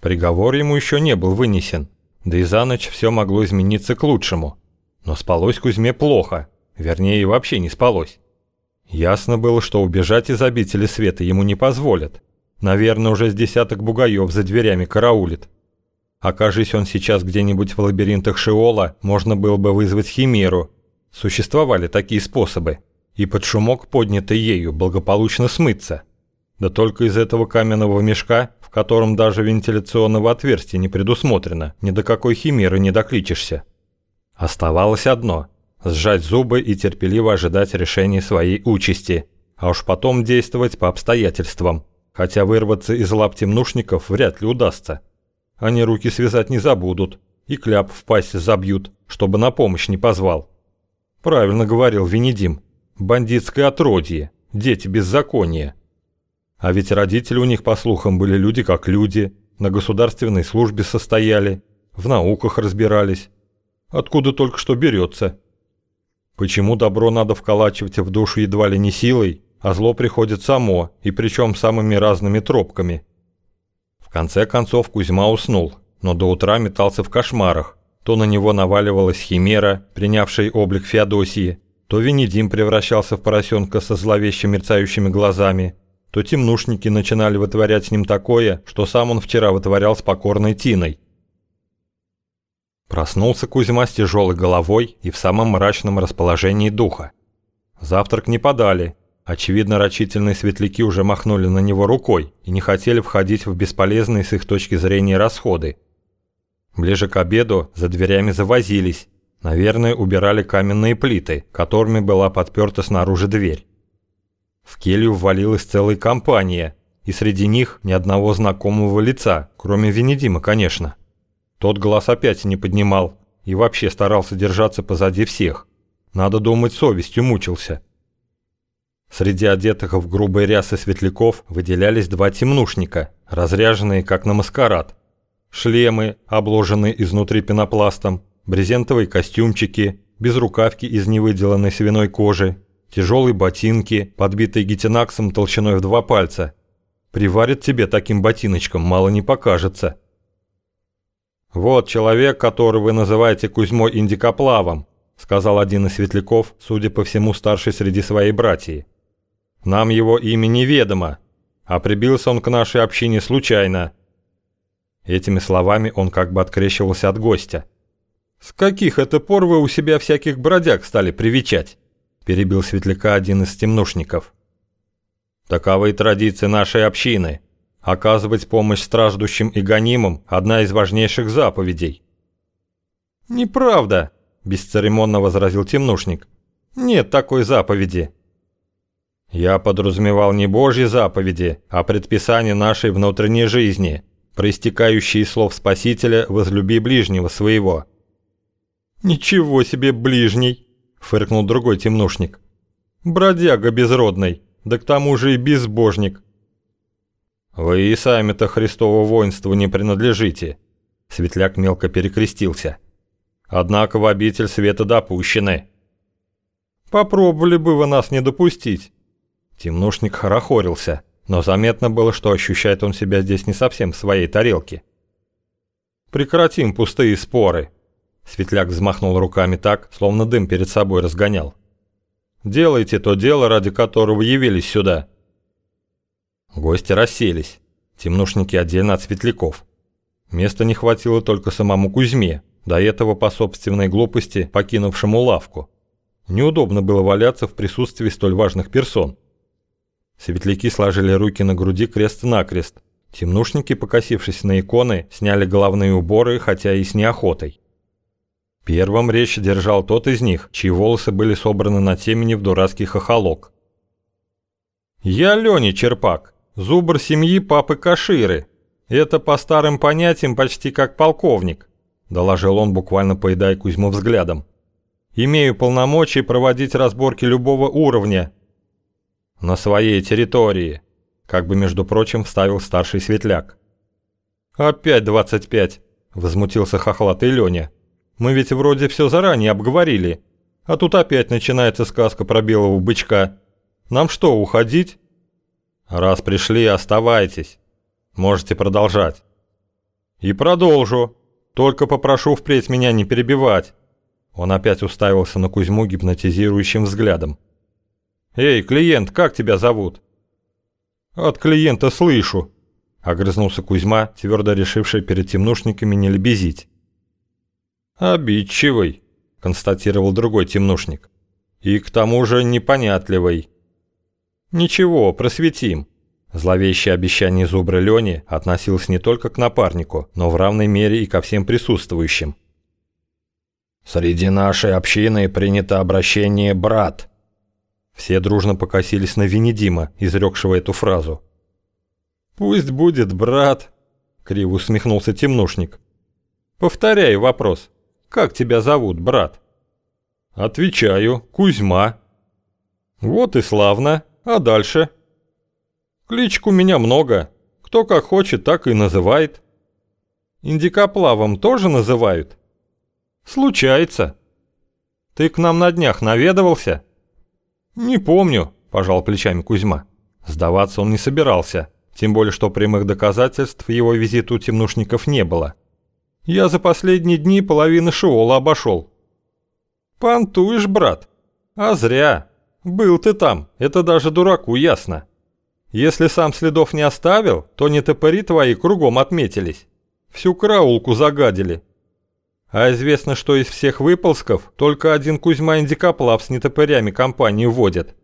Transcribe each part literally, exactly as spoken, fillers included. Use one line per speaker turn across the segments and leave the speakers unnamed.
Приговор ему еще не был вынесен, да и за ночь все могло измениться к лучшему. Но спалось Кузьме плохо, вернее и вообще не спалось. Ясно было, что убежать из обители света ему не позволят. Наверное, уже с десяток бугаев за дверями караулит. Окажись он сейчас где-нибудь в лабиринтах Шеола, можно было бы вызвать химеру. Существовали такие способы. И под шумок, поднятый ею, благополучно смыться. Да только из этого каменного мешка, в котором даже вентиляционного отверстия не предусмотрено, ни до какой химеры не докличешься. Оставалось одно – сжать зубы и терпеливо ожидать решения своей участи, а уж потом действовать по обстоятельствам, хотя вырваться из лап темнушников вряд ли удастся. Они руки связать не забудут и кляп в пасть забьют, чтобы на помощь не позвал. Правильно говорил Венедим. Бандитское отродье, дети беззакония. А ведь родители у них, по слухам, были люди как люди, на государственной службе состояли, в науках разбирались. Откуда только что берется? Почему добро надо вколачивать в душу едва ли не силой, а зло приходит само, и причем самыми разными тропками? В конце концов Кузьма уснул, но до утра метался в кошмарах. То на него наваливалась химера, принявшая облик Феодосии, то Венедим превращался в поросенка со зловеще мерцающими глазами, то темнушники начинали вытворять с ним такое, что сам он вчера вытворял с покорной Тиной. Проснулся Кузьма с тяжелой головой и в самом мрачном расположении духа. Завтрак не подали. Очевидно, рачительные светляки уже махнули на него рукой и не хотели входить в бесполезные с их точки зрения расходы. Ближе к обеду за дверями завозились. Наверное, убирали каменные плиты, которыми была подперта снаружи дверь. В келью ввалилась целая компания, и среди них ни одного знакомого лица, кроме Венедима, конечно. Тот глаз опять не поднимал и вообще старался держаться позади всех. Надо думать, совестью мучился. Среди одетых в грубые рясы светляков выделялись два темнушника, разряженные как на маскарад. Шлемы, обложенные изнутри пенопластом, брезентовые костюмчики, безрукавки из невыделанной свиной кожи, тяжелые ботинки, подбитые гетинаксом толщиной в два пальца. Приварит тебе таким ботиночком, мало не покажется. «Вот человек, который вы называете Кузьмой Индикоплавом», сказал один из светляков, судя по всему старший среди своей братьи. «Нам его имя неведомо, а прибился он к нашей общине случайно». Этими словами он как бы открещивался от гостя. «С каких это пор вы у себя всяких бродяг стали привечать?» – перебил светляка один из темнушников. «Таковы традиции нашей общины. Оказывать помощь страждущим и гонимым – одна из важнейших заповедей». «Неправда», – бесцеремонно возразил темнушник. «Нет такой заповеди». «Я подразумевал не Божьи заповеди, а предписания нашей внутренней жизни, проистекающие из слов Спасителя «возлюби ближнего своего». «Ничего себе ближний!» – фыркнул другой темнушник. «Бродяга безродный, да к тому же и безбожник». «Вы и сами-то Христово воинству не принадлежите», – светляк мелко перекрестился. «Однако в обитель света допущены». «Попробовали бы вы нас не допустить». Темнушник хорохорился, но заметно было, что ощущает он себя здесь не совсем в своей тарелке. «Прекратим пустые споры». Светляк взмахнул руками так, словно дым перед собой разгонял. «Делайте то дело, ради которого явились сюда». Гости расселись, темнушники отдельно от светляков. Места не хватило только самому Кузьме, до этого по собственной глупости покинувшему лавку. Неудобно было валяться в присутствии столь важных персон. Светляки сложили руки на груди крест-накрест. Темнушники, покосившись на иконы, сняли головные уборы, хотя и с неохотой. Первым речь держал тот из них, чьи волосы были собраны на темени в дурацкий хохолок. «Я Леня Черпак, зубр семьи папы Каширы. Это по старым понятиям почти как полковник», – доложил он, буквально поедая Кузьму взглядом. «Имею полномочия проводить разборки любого уровня на своей территории», – как бы, между прочим, вставил старший светляк. «Опять двадцать пять», – возмутился хохлатый Леня. «Мы ведь вроде все заранее обговорили, а тут опять начинается сказка про белого бычка. Нам что, уходить?» «Раз пришли, оставайтесь. Можете продолжать». И продолжу. Только попрошу впредь меня не перебивать. Он опять уставился на Кузьму гипнотизирующим взглядом. «Эй, клиент, как тебя зовут?» «От клиента слышу», — огрызнулся Кузьма, твердо решивший перед темнушниками не лебезить. «Обидчивый», — констатировал другой темнушник. «И к тому же непонятливый». «Ничего, просветим». Зловещее обещание зубра Лёни относилось не только к напарнику, но в равной мере и ко всем присутствующим.
«Среди нашей общины принято обращение «брат».
Все дружно покосились на Венедима, изрекшего эту фразу. «Пусть будет брат», — криво усмехнулся темнушник. «Повторяю вопрос. Как тебя зовут, брат?» «Отвечаю, Кузьма». «Вот и славно. А дальше?» «Кличек у меня много. Кто как хочет, так и называет». «Индикоплавом тоже называют?» «Случается». «Ты к нам на днях наведывался?» «Не помню», – пожал плечами Кузьма. Сдаваться он не собирался, тем более что прямых доказательств его визита у темнушников не было. «Я за последние дни половину Шиола обошел». «Понтуешь, брат? А зря. Был ты там, это даже дураку ясно. Если сам следов не оставил, то нетопыри твои кругом отметились. Всю караулку загадили. А известно, что из всех выползков только один Кузьма Индикоплав с нетопырями компанию водит».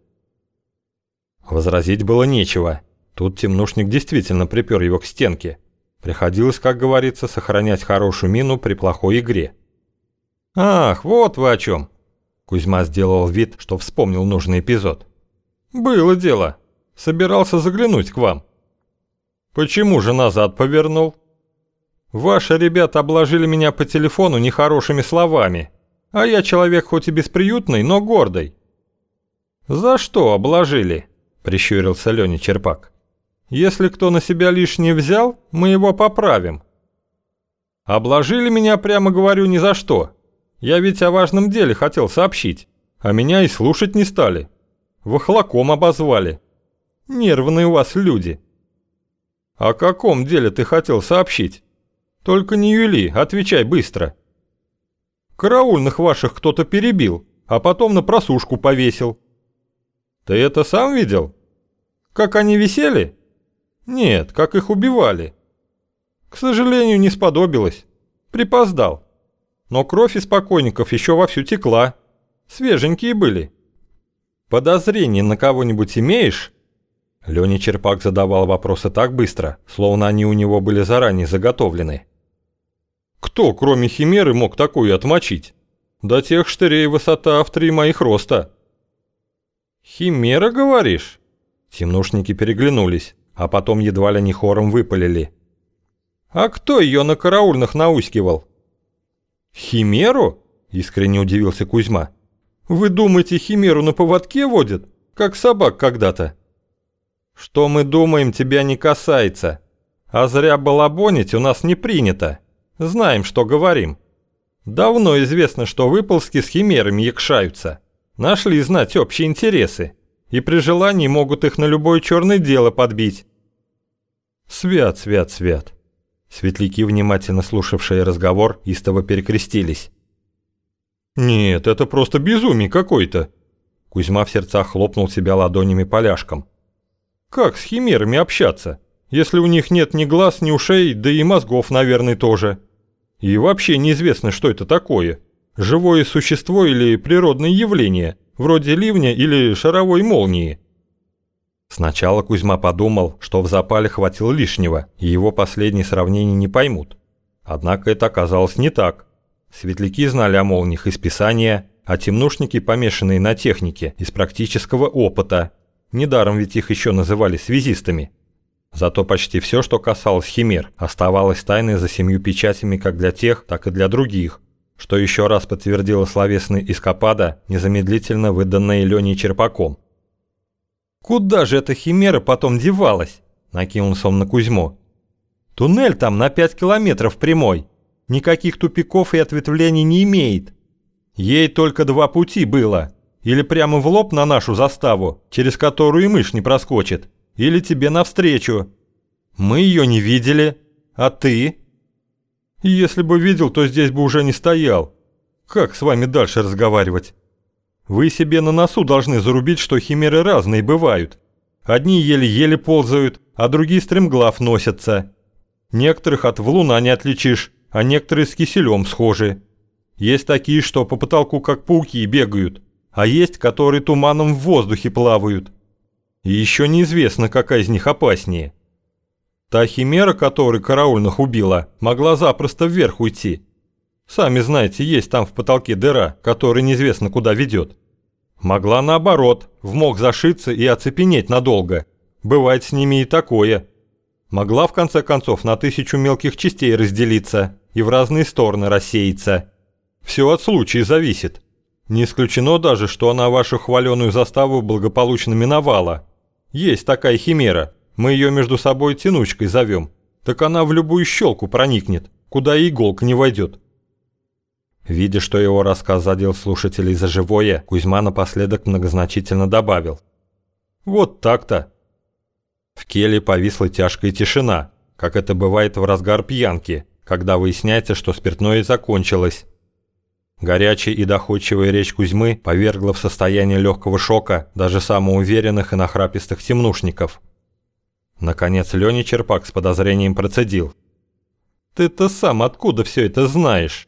Возразить было нечего. Тут темнушник действительно припер его к стенке. Приходилось, как говорится, сохранять хорошую мину при плохой игре. «Ах, вот вы о чем!» Кузьма сделал вид, что вспомнил нужный эпизод. «Было дело. Собирался заглянуть к вам». «Почему же назад повернул?» «Ваши ребята обложили меня по телефону нехорошими словами, а я человек хоть и бесприютный, но гордый». «За что обложили?» – прищурился Леня Черпак. «Если кто на себя лишнее взял, мы его поправим». «Обложили меня, прямо говорю, ни за что. Я ведь о важном деле хотел сообщить, а меня и слушать не стали. Вахлаком обозвали. Нервные у вас люди». «О каком деле ты хотел сообщить? Только не юли, отвечай быстро». «Караульных ваших кто-то перебил, а потом на просушку повесил». «Ты это сам видел? Как они висели?» «Нет, как их убивали». «К сожалению, не сподобилось. Припоздал. Но кровь из покойников еще вовсю текла. Свеженькие были». «Подозрение на кого-нибудь имеешь?» Леня Черпак задавал вопросы так быстро, словно они у него были заранее заготовлены. «Кто, кроме химеры, мог такую отмочить? До тех штырей высота в три моих роста». «Химера, говоришь?» Темнушники переглянулись, а потом едва ли не хором выпалили. «А кто ее на караульных наускивал?» «Химеру?» – искренне удивился Кузьма. «Вы думаете, химеру на поводке водят, как собак когда-то?» «Что мы думаем, тебя не касается. А зря балабонить у нас не принято. Знаем, что говорим. Давно известно, что выползки с химерами якшаются. Нашли знать общие интересы. И при желании могут их на любое черное дело подбить». «Свят, свят, свят». Светляки, внимательно слушавшие разговор, истово перекрестились. «Нет, это просто безумие какое-то». Кузьма в сердцах хлопнул себя ладонями поляшком. «Как с химерами общаться, если у них нет ни глаз, ни ушей, да и мозгов, наверное, тоже? И вообще неизвестно, что это такое. Живое существо или природное явление, вроде ливня или шаровой молнии». Сначала Кузьма подумал, что в запале хватило лишнего, и его последние сравнения не поймут. Однако это оказалось не так. Светляки знали о молниях из писания, а темнушники, помешанные на технике, из практического опыта. Недаром ведь их еще называли связистами. Зато почти все, что касалось химер, оставалось тайной за семью печатями как для тех, так и для других, что еще раз подтвердила словесная эскапада, незамедлительно выданная Леней Черпаком. «Куда же эта химера потом девалась?» – накинулся он на Кузьму. «Туннель там на пять километров прямой. Никаких тупиков и ответвлений не имеет. Ей только два пути было. Или прямо в лоб на нашу заставу, через которую и мышь не проскочит, или тебе навстречу. Мы ее не видели. А ты?» И если бы видел, то здесь бы уже не стоял. Как с вами дальше разговаривать? Вы себе на носу должны зарубить, что химеры разные бывают. Одни еле-еле ползают, а другие стремглав носятся. Некоторых от валуна не отличишь, а некоторые с киселем схожи. Есть такие, что по потолку как пауки бегают, а есть, которые туманом в воздухе плавают. И еще неизвестно, какая из них опаснее. Та химера, которая караульных убила, могла запросто вверх уйти. Сами знаете, есть там в потолке дыра, которая неизвестно куда ведет. Могла наоборот, в мох зашиться и оцепенеть надолго. Бывает с ними и такое. Могла в конце концов на тысячу мелких частей разделиться и в разные стороны рассеяться. Все от случая зависит. Не исключено даже, что она вашу хваленую заставу благополучно миновала. Есть такая химера, мы ее между собой тянучкой зовем. Так она в любую щелку проникнет, куда и иголка не войдет. Видя, что его рассказ задел слушателей за живое, Кузьма напоследок многозначительно добавил: «Вот так-то». В келье повисла тяжкая тишина, как это бывает в разгар пьянки, когда выясняется, что спиртное закончилось. Горячая и доходчивая речь Кузьмы повергла в состояние легкого шока даже самоуверенных и нахрапистых темнушников. Наконец Леня Черпак с подозрением процедил: «Ты-то сам откуда все это знаешь?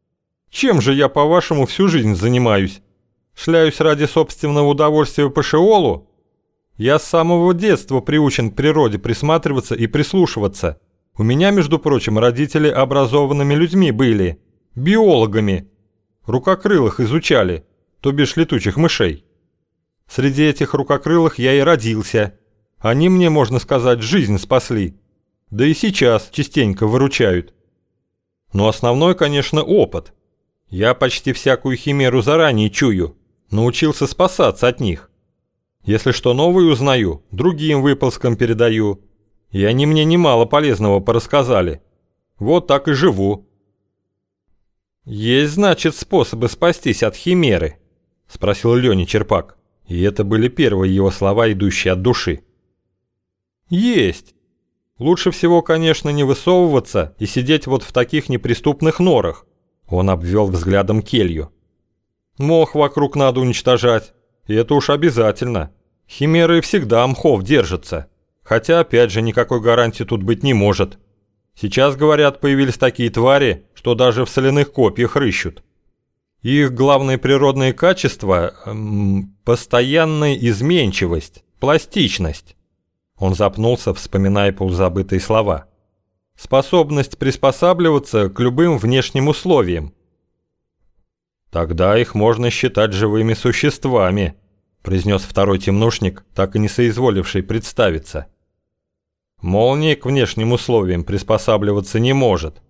Чем же я, по-вашему, всю жизнь занимаюсь? Шляюсь ради собственного удовольствия по Шеолу? Я с самого детства приучен к природе присматриваться и прислушиваться. У меня, между прочим, родители образованными людьми были, биологами. Рукокрылых изучали, то бишь летучих мышей. Среди этих рукокрылых я и родился. Они мне, можно сказать, жизнь спасли. Да и сейчас частенько выручают. Но основной, конечно, опыт. Я почти всякую химеру заранее чую, научился спасаться от них. Если что новое узнаю, другим выползкам передаю. И они мне немало полезного порассказали. Вот так и живу». «Есть, значит, способы спастись от химеры?» – спросил Леня Черпак. И это были первые его слова, идущие от души. «Есть. Лучше всего, конечно, не высовываться и сидеть вот в таких неприступных норах». Он обвел взглядом келью. «Мох вокруг надо уничтожать, и это уж обязательно. Химеры всегда мхов держатся. Хотя, опять же, никакой гарантии тут быть не может. Сейчас, говорят, появились такие твари, что даже в соляных копьях рыщут. Их главное природное качество эм, – постоянная изменчивость, пластичность». Он запнулся, вспоминая полузабытые слова. «Способность приспосабливаться к любым внешним условиям». «Тогда их можно считать живыми существами», – произнес второй темнушник, так и не соизволивший представиться. «Молния к внешним условиям приспосабливаться не может».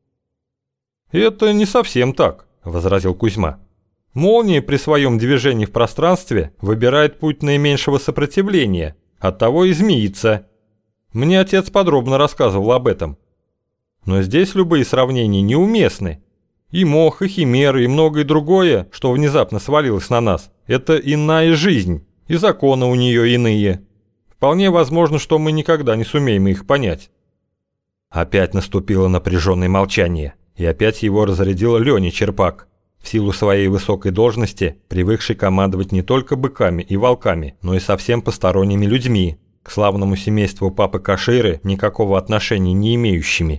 «Это не совсем так», – возразил Кузьма. «Молния при своем движении в пространстве выбирает путь наименьшего сопротивления, оттого и змеится. Мне отец подробно рассказывал об этом. Но здесь любые сравнения неуместны. И мох, и химеры, и многое другое, что внезапно свалилось на нас, это иная жизнь, и законы у нее иные. Вполне возможно, что мы никогда не сумеем их понять». Опять наступило напряженное молчание, и опять его разрядил Леня Черпак, в силу своей высокой должности, привыкший командовать не только быками и волками, но и совсем посторонними людьми, к славному семейству папы Каширы никакого отношения не имеющими.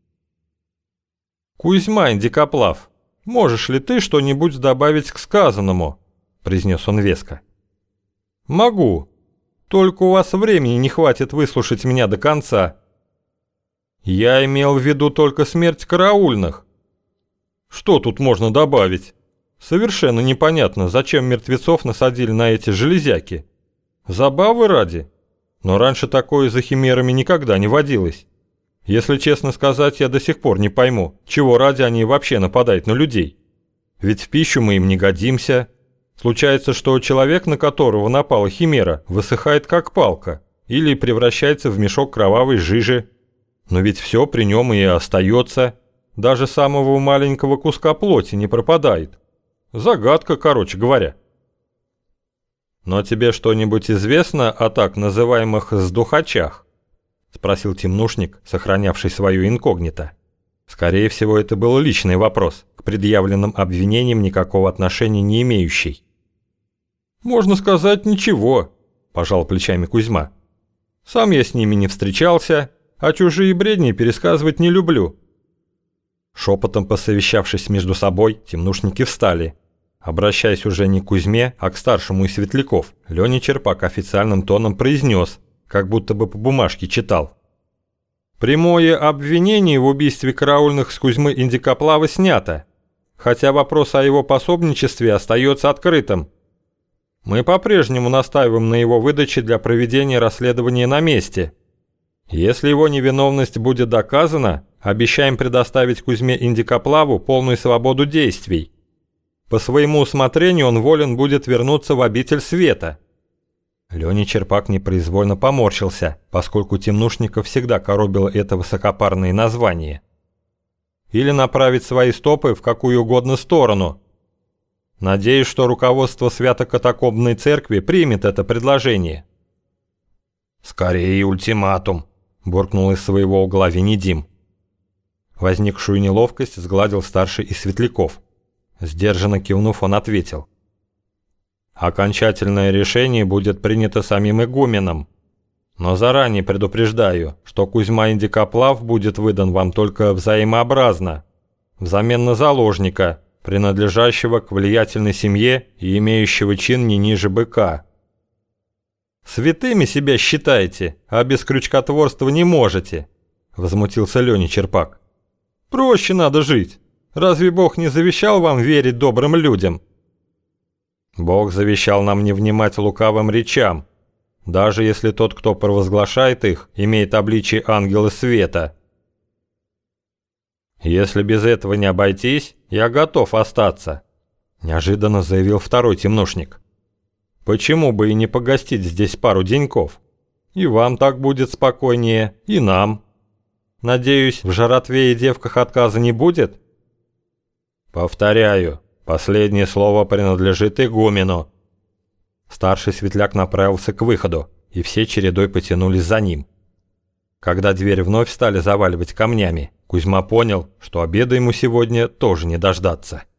«Кузьма Индикоплав, можешь ли ты что-нибудь добавить к сказанному?» – произнес он веско. «Могу. Только у вас времени не хватит выслушать меня до конца. Я имел в виду только смерть караульных. Что тут можно добавить? Совершенно непонятно, зачем мертвецов насадили на эти железяки. Забавы ради. Но раньше такое за химерами никогда не водилось. Если честно сказать, я до сих пор не пойму, чего ради они вообще нападают на людей. Ведь в пищу мы им не годимся. Случается, что человек, на которого напала химера, высыхает как палка или превращается в мешок кровавой жижи. Но ведь все при нем и остается. Даже самого маленького куска плоти не пропадает. Загадка, короче говоря. «Но тебе что-нибудь известно о так называемых «сдухачах»?» – спросил темнушник, сохранявший свое инкогнито. Скорее всего, это был личный вопрос, к предъявленным обвинениям никакого отношения не имеющий. «Можно сказать, ничего», – пожал плечами Кузьма. «Сам я с ними не встречался, а чужие бредни пересказывать не люблю». Шепотом посовещавшись между собой, темнушники встали. Обращаясь уже не к Кузьме, а к старшему из светляков, Леня Черпак официальным тоном произнес, как будто бы по бумажке читал. «Прямое обвинение в убийстве караульных с Кузьмы Индикоплава снято, хотя вопрос о его пособничестве остается открытым. Мы по-прежнему настаиваем на его выдаче для проведения расследования на месте. Если его невиновность будет доказана, обещаем предоставить Кузьме Индикоплаву полную свободу действий. По своему усмотрению он волен будет вернуться в обитель света». Леня Черпак непроизвольно поморщился, поскольку темнушников всегда коробило это высокопарное название. «Или направить свои стопы в какую угодно сторону. Надеюсь, что руководство Свято-Катакомбной церкви примет это предложение».
«Скорее ультиматум», – буркнул из своего угла Венедим.
Возникшую неловкость сгладил старший из светляков. Сдержанно кивнув, он ответил. «Окончательное решение будет принято самим игуменом. Но заранее предупреждаю, что Кузьма Индикоплав будет выдан вам только взаимообразно, взамен на заложника, принадлежащего к влиятельной семье и имеющего чин не ниже быка. Святыми себя считаете, а без крючкотворства не можете», – возмутился Леня Черпак. «Проще надо жить. Разве Бог не завещал вам верить добрым людям?» «Бог завещал нам не внимать лукавым речам, даже если тот, кто провозглашает их, имеет обличие ангела света. Если без этого не обойтись, я готов остаться», – неожиданно заявил второй темнушник. «Почему бы и не погостить здесь пару деньков? И вам так будет спокойнее, и нам. Надеюсь, в жратве и девках отказа не будет?» «Повторяю, последнее слово принадлежит игумену». Старший светляк направился к выходу, и все чередой потянулись за ним. Когда дверь вновь стали заваливать камнями, Кузьма понял, что обеда ему сегодня тоже не дождаться.